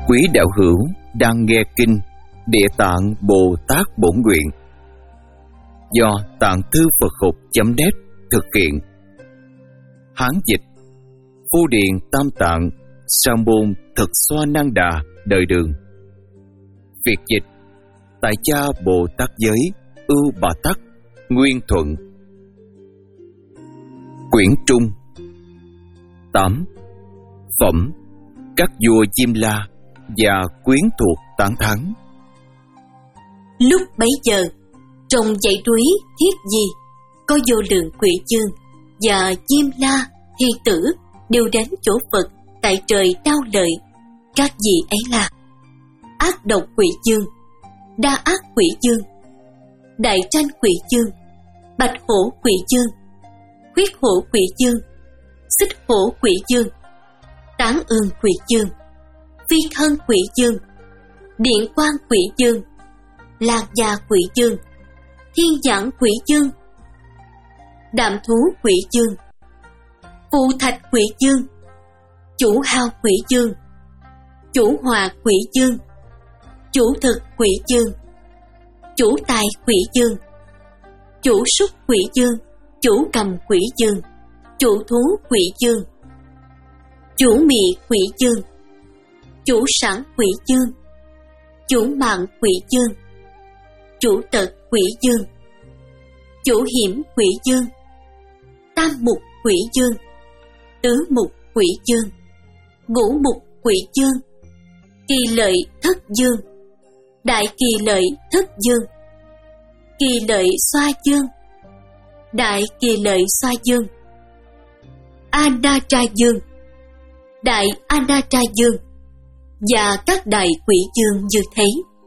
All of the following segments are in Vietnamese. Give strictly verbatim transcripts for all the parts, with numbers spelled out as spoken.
Quý đạo hữu đang nghe kinh Địa Tạng Bồ Tát Bổn Nguyện do Tạng Thư Phật Học chấm net thực hiện. Hán dịch: Phu Điền Tam Tạng, Sa môn Thật Xoa Năng Đà, đời Đường. Việt dịch: Tại Cha Bồ Tát Giới, Ưu Bà Tắc, Nguyên Thuận. Quyển Trung. Tám. Phẩm: Các vua Diêm La và quyến thuộc tán thán. Lúc bấy giờ, trong dãy núi Thiết Di có vô lượng quỷ vương và Diêm La, Thi Tử đều đến chỗ Phật tại trời Đao Lợi. Các vị ấy là Ác Độc Quỷ Vương, Đa Ác Quỷ Vương, Đại Tranh Quỷ Vương, Bạch Hổ Quỷ Vương, Huyết Hổ Quỷ Vương, Xích Hổ Quỷ Vương, Tán Ương Quỷ Vương, Phi Thân Quỷ Vương, Điện Quang Quỷ Vương, Lạc Già Quỷ Vương, Thiên Giảng Quỷ Vương, Đạm Thú Quỷ Vương, Phù Thạch Quỷ Vương, Chủ Hao Quỷ Vương, Chủ Hòa Quỷ Vương, Chủ Thực Quỷ Vương, Chủ Tài Quỷ Vương, Chủ Súc Quỷ Vương, Chủ Cầm Quỷ Vương, Chủ Thú Quỷ Vương, Chủ Mị Quỷ Vương, Chủ Sản Quỷ Vương, Chủ Mạng Quỷ Vương, Chủ Tật Quỷ Vương, Chủ Hiểm Quỷ Vương, Tam Mục Quỷ Vương, Tứ Mục Quỷ Vương, Ngũ Mục Quỷ Vương, Kỳ Lợi Thất Vương, Đại Kỳ Lợi Thất Vương, Kỳ Lợi Xoa Vương, Đại Kỳ Lợi Xoa Vương, Anatra Vương, Đại Anatra Vương và các đại quỷ vương như thế.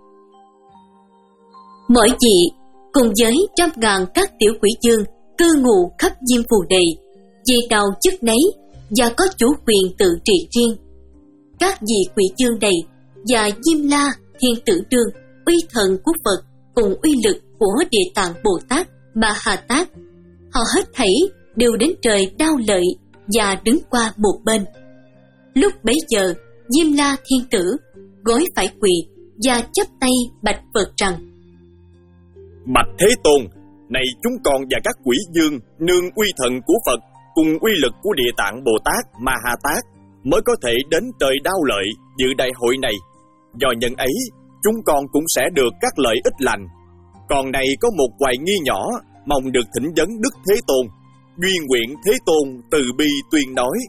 Mỗi vị cùng với trăm ngàn các tiểu quỷ vương cư ngụ khắp diêm phù đề, vì nào chức nấy và có chủ quyền tự trị riêng. Các vị quỷ vương này và Diêm La, Thiên Tử Đương, uy thần của Phật cùng uy lực của Địa Tạng Bồ Tát, Ma Ha Tát, họ hết thảy đều đến trời Đao Lợi và đứng qua một bên. Lúc bấy giờ, Diêm La Thiên Tử gối phải quỳ và chắp tay bạch Phật rằng: Bạch Thế Tôn, này chúng con và các quỷ vương nương uy thần của Phật cùng uy lực của Địa Tạng Bồ Tát, Ma Ha Tát mới có thể đến trời Đao Lợi dự đại hội này. Do nhân ấy, chúng con cũng sẽ được các lợi ích lành. Còn này có một hoài nghi nhỏ, mong được thỉnh vấn Đức Thế Tôn. Duy nguyện Thế Tôn từ bi tuyên nói.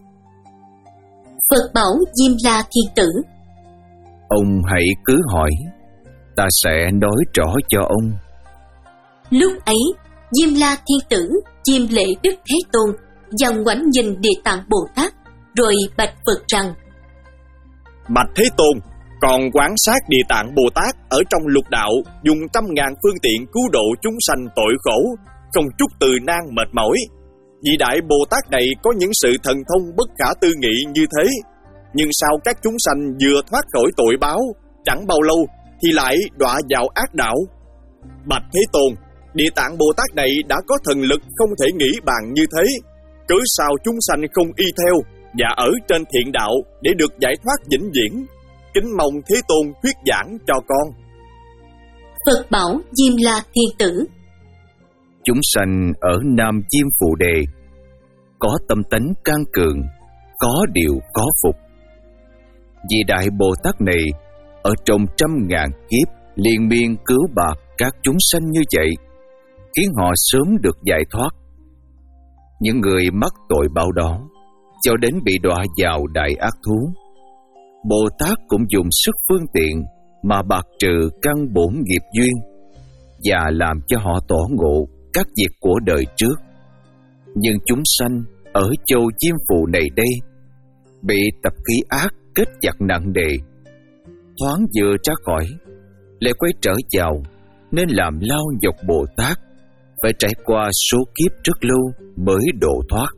Phật bảo Diêm La Thiên Tử: Ông hãy cứ hỏi, ta sẽ nói rõ cho ông. Lúc ấy, Diêm La Thiên Tử chiêm lễ Đức Thế Tôn và ngoảnh nhìn Địa Tạng Bồ Tát, rồi bạch Phật rằng: Bạch Thế Tôn, còn quan sát Địa Tạng Bồ Tát ở trong lục đạo dùng trăm ngàn phương tiện cứu độ chúng sanh tội khổ, không chút từ nan mệt mỏi. Vị đại Bồ Tát này có những sự thần thông bất khả tư nghị như thế, nhưng sao các chúng sanh vừa thoát khỏi tội báo, chẳng bao lâu thì lại đọa vào ác đạo? Bạch Thế Tôn, Địa Tạng Bồ Tát này đã có thần lực không thể nghĩ bàn như thế, cớ sao chúng sanh không y theo và ở trên thiện đạo để được giải thoát vĩnh viễn? Kính mong Thế Tôn thuyết giảng cho con. Phật bảo Diêm La Thiên Tử: Chúng sanh ở Nam Diêm Phù Đề có tâm tánh can cường, có điều có phục. Vị đại Bồ Tát này ở trong trăm ngàn kiếp liên miên cứu bạc các chúng sanh như vậy, khiến họ sớm được giải thoát. Những người mắc tội báo đó cho đến bị đọa vào đại ác thú, Bồ Tát cũng dùng sức phương tiện mà bạc trừ căn bổn nghiệp duyên và làm cho họ tỏ ngộ các việc của đời trước. Nhưng chúng sanh ở châu Diêm Phù này đây bị tập khí ác kết chặt nặng nề, thoáng vừa ra khỏi lại quay trở vào, nên làm lao nhọc Bồ Tát phải trải qua số kiếp rất lâu mới độ thoát.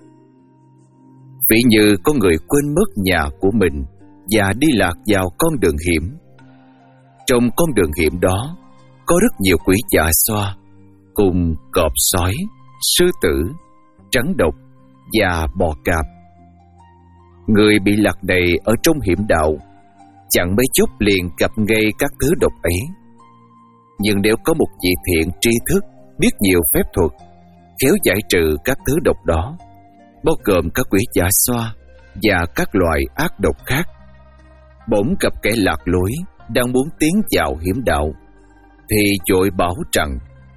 Ví như có người quên mất nhà của mình và đi lạc vào con đường hiểm. Trong con đường hiểm đó có rất nhiều quỷ dạ xoa cùng cọp sói, sư tử, trắng độc và bò cạp. Người bị lạc này ở trong hiểm đạo chẳng mấy chốc liền gặp ngay các thứ độc ấy. Nhưng nếu có một vị thiện tri thức biết nhiều phép thuật, khéo giải trừ các thứ độc đó, bao gồm các quỷ giả xoa và các loại ác độc khác, bỗng gặp kẻ lạc lối đang muốn tiến vào hiểm đạo, thì vội bảo rằng: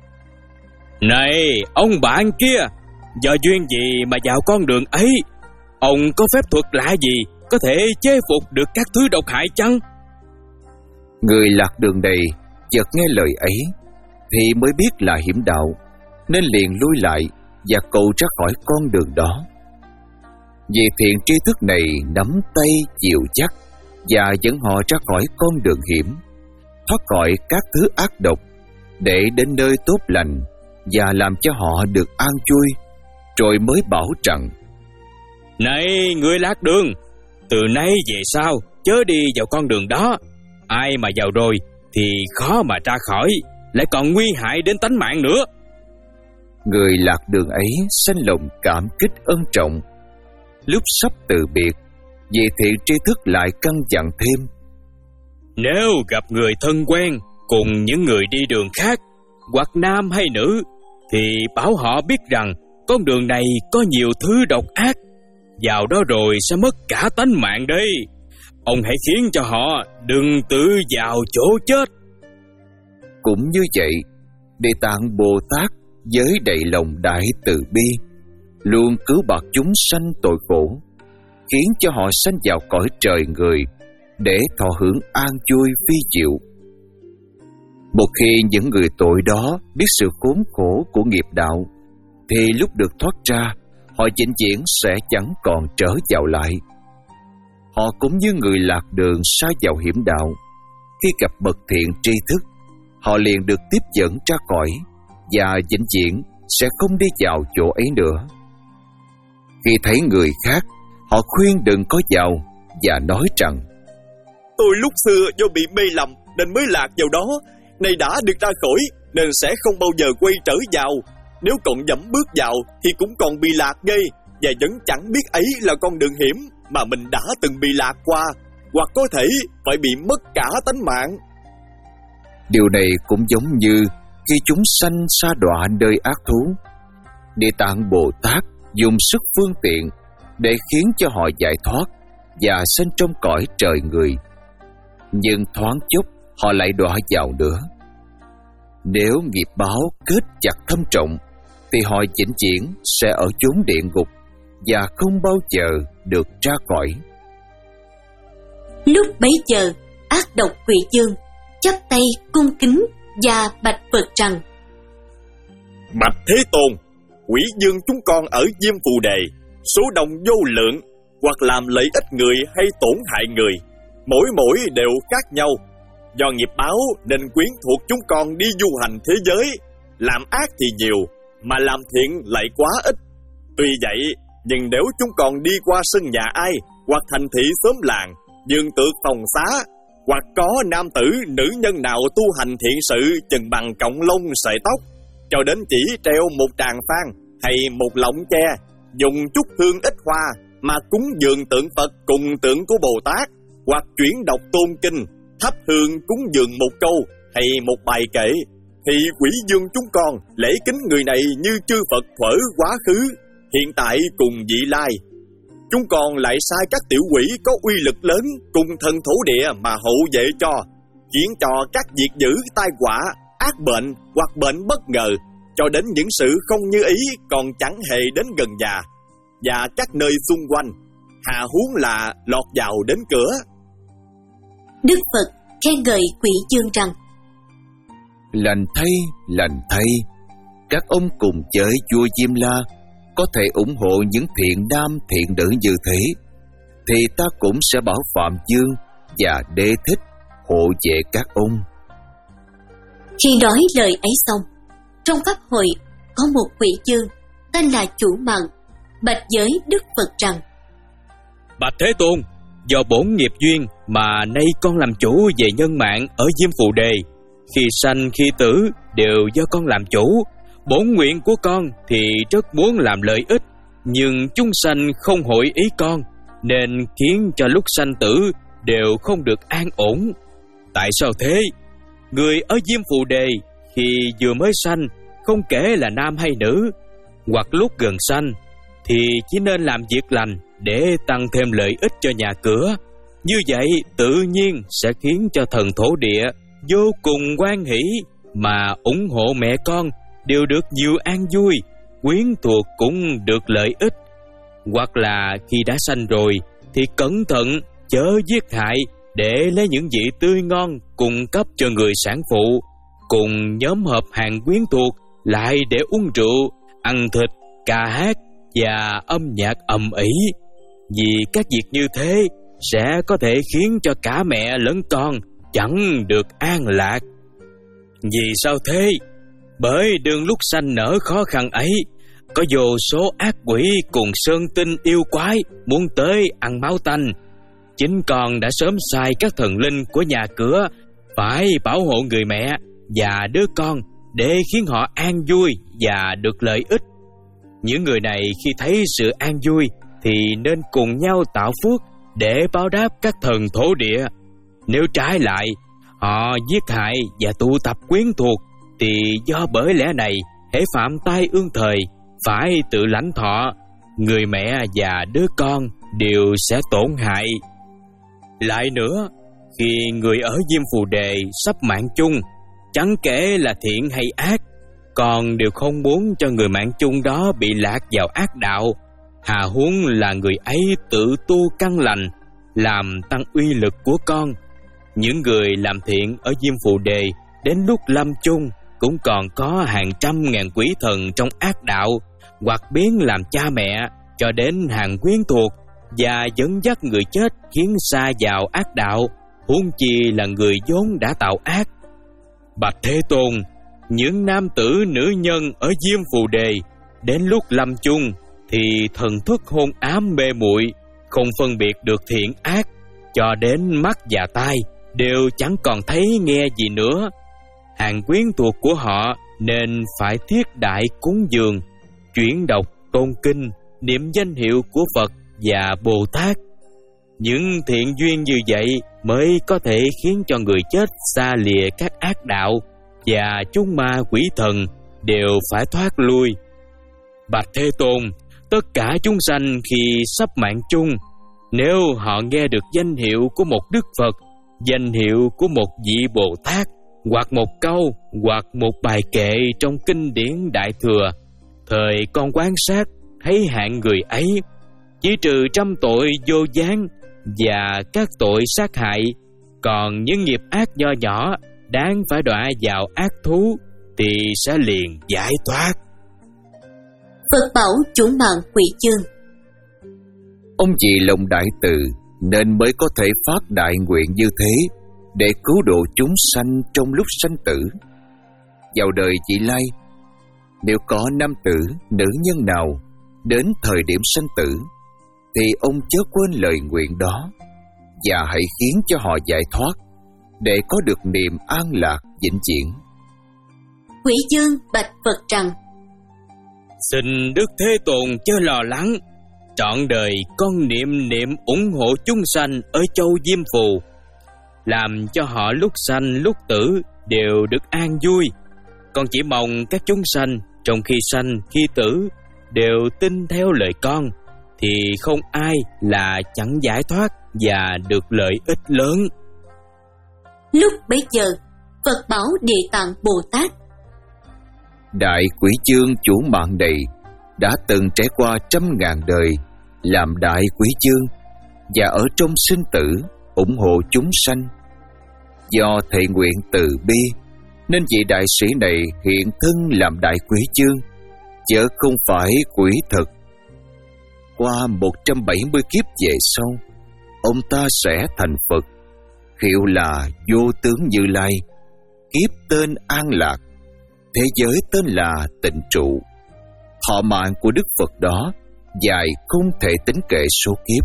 Này ông bạn kia, do duyên gì mà vào con đường ấy? Ông có phép thuật lạ gì có thể chế phục được các thứ độc hại chăng? Người lạc đường này chợt nghe lời ấy thì mới biết là hiểm đạo, nên liền lui lại và cầu ra khỏi con đường đó. Vị thiện tri thức này nắm tay dìu dắt và dẫn họ ra khỏi con đường hiểm, thoát khỏi các thứ ác độc, để đến nơi tốt lành và làm cho họ được an vui, rồi mới bảo rằng: Này người lạc đường, từ nay về sau chớ đi vào con đường đó. Ai mà vào rồi thì khó mà ra khỏi, lại còn nguy hại đến tánh mạng nữa. Người lạc đường ấy sanh lòng cảm kích ân trọng. Lúc sắp từ biệt, vị thiện tri thức lại căn dặn thêm: Nếu gặp người thân quen cùng những người đi đường khác, hoặc nam hay nữ, thì bảo họ biết rằng con đường này có nhiều thứ độc ác, vào đó rồi sẽ mất cả tánh mạng đây. Ông hãy khiến cho họ đừng tự vào chỗ chết. Cũng như vậy, Địa Tạng Bồ Tát với đầy lòng đại từ bi, luôn cứu bạc chúng sanh tội khổ, khiến cho họ sanh vào cõi trời người để thọ hưởng an vui vi diệu. Một khi những người tội đó biết sự khốn khổ của nghiệp đạo, thì lúc được thoát ra, họ vĩnh viễn sẽ chẳng còn trở vào lại. Họ cũng như người lạc đường sa vào hiểm đạo, khi gặp bậc thiện tri thức, họ liền được tiếp dẫn ra cõi và vĩnh viễn sẽ không đi vào chỗ ấy nữa. Khi thấy người khác, họ khuyên đừng có vào và nói rằng: Tôi lúc xưa do bị mê lầm nên mới lạc vào đó, nay đã được ra khỏi nên sẽ không bao giờ quay trở vào. Nếu còn dẫm bước vào thì cũng còn bị lạc ngay, và vẫn chẳng biết ấy là con đường hiểm mà mình đã từng bị lạc qua, hoặc có thể phải bị mất cả tánh mạng. Điều này cũng giống như khi chúng sanh sa đọa nơi ác thú, Địa Tạng Bồ Tát dùng sức phương tiện để khiến cho họ giải thoát và sanh trong cõi trời người, nhưng thoáng chốc họ lại đọa vào nữa. Nếu nghiệp báo kết chặt thâm trọng, thì họ vĩnh viễn sẽ ở chốn địa ngục và không bao giờ được ra cõi. Lúc bấy giờ, ác độc quỷ dương chắp tay cung kính và bạch Phật rằng: Bạch Thế Tôn, quỷ dương chúng con ở Diêm Phù Đề, số đông vô lượng, hoặc làm lợi ích người hay tổn hại người, mỗi mỗi đều khác nhau. Do nghiệp báo nên quyến thuộc chúng con đi du hành thế giới, làm ác thì nhiều, mà làm thiện lại quá ít. Tuy vậy, nhưng nếu chúng con đi qua sân nhà ai, hoặc thành thị xóm làng, vườn tược phòng xá, hoặc có nam tử, nữ nhân nào tu hành thiện sự chừng bằng cọng lông sợi tóc, cho đến chỉ treo một tràng phan hay một lọng tre, dùng chút hương ít hoa mà cúng dường tượng Phật cùng tượng của Bồ Tát, hoặc chuyển đọc tôn kinh, thắp hương cúng dường một câu hay một bài kệ, thì quỷ dương chúng con lễ kính người này như chư Phật thuở quá khứ, hiện tại cùng vị lai. Chúng con lại sai các tiểu quỷ có uy lực lớn cùng thần thổ địa mà hộ vệ cho, khiến cho các việc dữ tai họa, ác bệnh hoặc bệnh bất ngờ, cho đến những sự không như ý còn chẳng hề đến gần nhà, và các nơi xung quanh, hà huống là lọt vào đến cửa. Đức Phật khen ngợi quỷ dương rằng: Lành thay, lành thay, các ông cùng với vua Diêm La có thể ủng hộ những thiện nam thiện nữ như thế, thì ta cũng sẽ bảo Phạm Dương và Đế Thích hộ vệ các ông. Khi nói lời ấy xong, trong pháp hội có một quỷ dương tên là Chủ Mạng bạch với Đức Phật rằng: Bạch Thế Tôn, do bổn nghiệp duyên mà nay con làm chủ về nhân mạng ở Diêm Phù Đề. Khi sanh khi tử đều do con làm chủ. Bổn nguyện của con thì rất muốn làm lợi ích, nhưng chúng sanh không hội ý con, nên khiến cho lúc sanh tử đều không được an ổn. Tại sao thế? Người ở Diêm Phù Đề khi vừa mới sanh, không kể là nam hay nữ, hoặc lúc gần sanh, thì chỉ nên làm việc lành để tăng thêm lợi ích cho nhà cửa. Như vậy tự nhiên sẽ khiến cho thần thổ địa vô cùng hoan hỷ, mà ủng hộ mẹ con đều được nhiều an vui, quyến thuộc cũng được lợi ích. Hoặc là khi đã sanh rồi thì cẩn thận chớ giết hại, để lấy những vị tươi ngon cung cấp cho người sản phụ, cùng nhóm họp hàng quyến thuộc lại để uống rượu, ăn thịt, ca hát và âm nhạc ầm ĩ. Vì các việc như thế sẽ có thể khiến cho cả mẹ lẫn con chẳng được an lạc. Vì sao thế? Bởi đương lúc sanh nở khó khăn ấy, có vô số ác quỷ cùng sơn tinh yêu quái muốn tới ăn máu tanh. Chính con đã sớm sai các thần linh của nhà cửa phải bảo hộ người mẹ và đứa con để khiến họ an vui và được lợi ích. Những người này khi thấy sự an vui thì nên cùng nhau tạo phước để báo đáp các thần thổ địa. Nếu trái lại, họ giết hại và tụ tập quyến thuộc, thì do bởi lẽ này, hễ phạm tai ương thời, phải tự lãnh thọ, người mẹ và đứa con đều sẽ tổn hại. Lại nữa, khi người ở Diêm Phù Đề sắp mạng chung, chẳng kể là thiện hay ác, con đều không muốn cho người mạng chung đó bị lạc vào ác đạo. Hà huống là người ấy tự tu căn lành, làm tăng uy lực của con. Những người làm thiện ở Diêm Phù Đề đến lúc lâm chung cũng còn có hàng trăm ngàn quỷ thần trong ác đạo, hoặc biến làm cha mẹ cho đến hàng quyến thuộc, và dẫn dắt người chết khiến xa vào ác đạo, huống chi là người vốn đã tạo ác. Bạch Thế Tôn, những nam tử nữ nhân ở Diêm Phù Đề đến lúc lâm chung thì thần thức hôn ám mê muội, không phân biệt được thiện ác, cho đến mắt và tai đều chẳng còn thấy nghe gì nữa. Hàng quyến thuộc của họ nên phải thiết đại cúng dường, chuyển đọc tôn kinh, niệm danh hiệu của Phật và Bồ Tát. Những thiện duyên như vậy mới có thể khiến cho người chết xa lìa các ác đạo, và chúng ma quỷ thần đều phải thoát lui. Bạch Thế Tôn, tất cả chúng sanh khi sắp mạng chung, nếu họ nghe được danh hiệu của một Đức Phật, danh hiệu của một vị Bồ Tát, hoặc một câu, hoặc một bài kệ trong kinh điển Đại Thừa, thời con quan sát thấy hạng người ấy chỉ trừ trăm tội vô gián và các tội sát hại, còn những nghiệp ác nho nhỏ đáng phải đọa vào ác thú thì sẽ liền giải thoát. Phật bảo chủ mạng quỷ chương. Ông vì lòng đại từ nên mới có thể phát đại nguyện như thế, để cứu độ chúng sanh trong lúc sanh tử. Vào đời vị lai, nếu có nam tử, nữ nhân nào đến thời điểm sanh tử, thì ông chớ quên lời nguyện đó, và hãy khiến cho họ giải thoát, để có được niềm an lạc vĩnh viễn. Quỷ dương bạch Phật rằng: Xin Đức Thế Tôn chớ lo lắng, trọn đời con niệm niệm ủng hộ chúng sanh ở châu Diêm Phù, làm cho họ lúc sanh lúc tử đều được an vui. Con chỉ mong các chúng sanh trong khi sanh khi tử đều tin theo lời con, thì không ai là chẳng giải thoát và được lợi ích lớn. Lúc bấy giờ, Phật bảo Địa Tạng Bồ Tát: Đại Quỷ Chương chủ mạng này đã từng trải qua trăm ngàn đời làm đại quỷ chương, và ở trong sinh tử ủng hộ chúng sanh. Do thệ nguyện từ bi nên vị đại sĩ này hiện thân làm đại quỷ chương, chớ không phải quỷ thực. Qua một trăm bảy mươi kiếp về sau, ông ta sẽ thành Phật, hiệu là Vô Tướng Như Lai, kiếp tên An Lạc, thế giới tên là Tịnh Trụ. Thọ mạng của Đức Phật đó dài không thể tính kể số kiếp.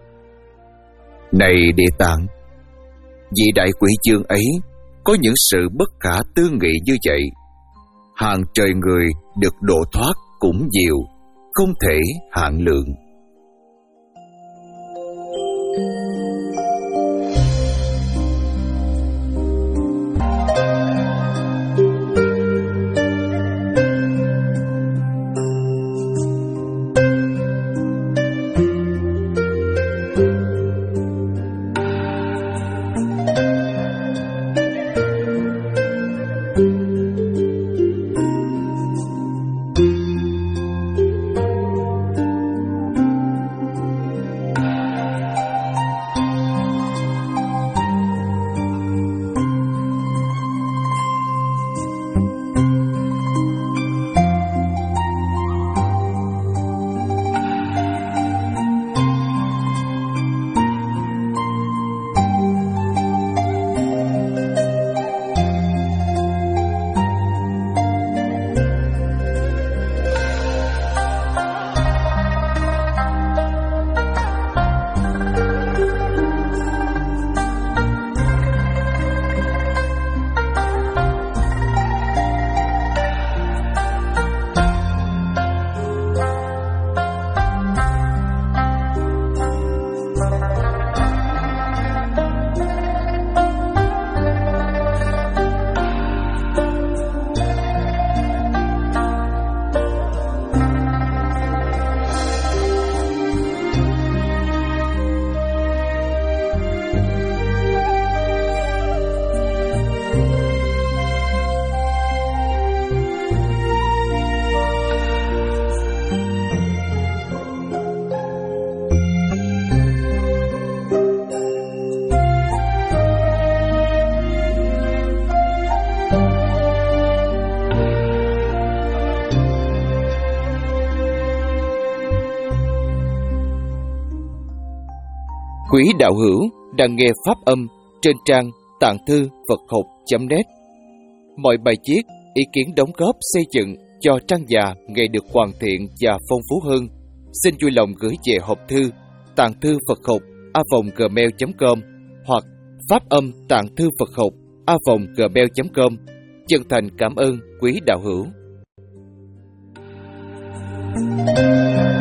Này Địa Tạng, vị đại quỷ chương ấy có những sự bất khả tư nghị như vậy. Hàng trời người được độ thoát cũng nhiều, không thể hạn lượng. Quý đạo hữu đang nghe pháp âm trên trang tạng thư Phật học chấm net. Mọi bài viết, ý kiến đóng góp xây dựng cho trang già ngày được hoàn thiện và phong phú hơn, xin vui lòng gửi về hộp thư tạng thư Phật học a vòng gmail chấm com hoặc pháp âm tạng thư Phật học a vòng gmail chấm com. Chân thành cảm ơn quý đạo hữu.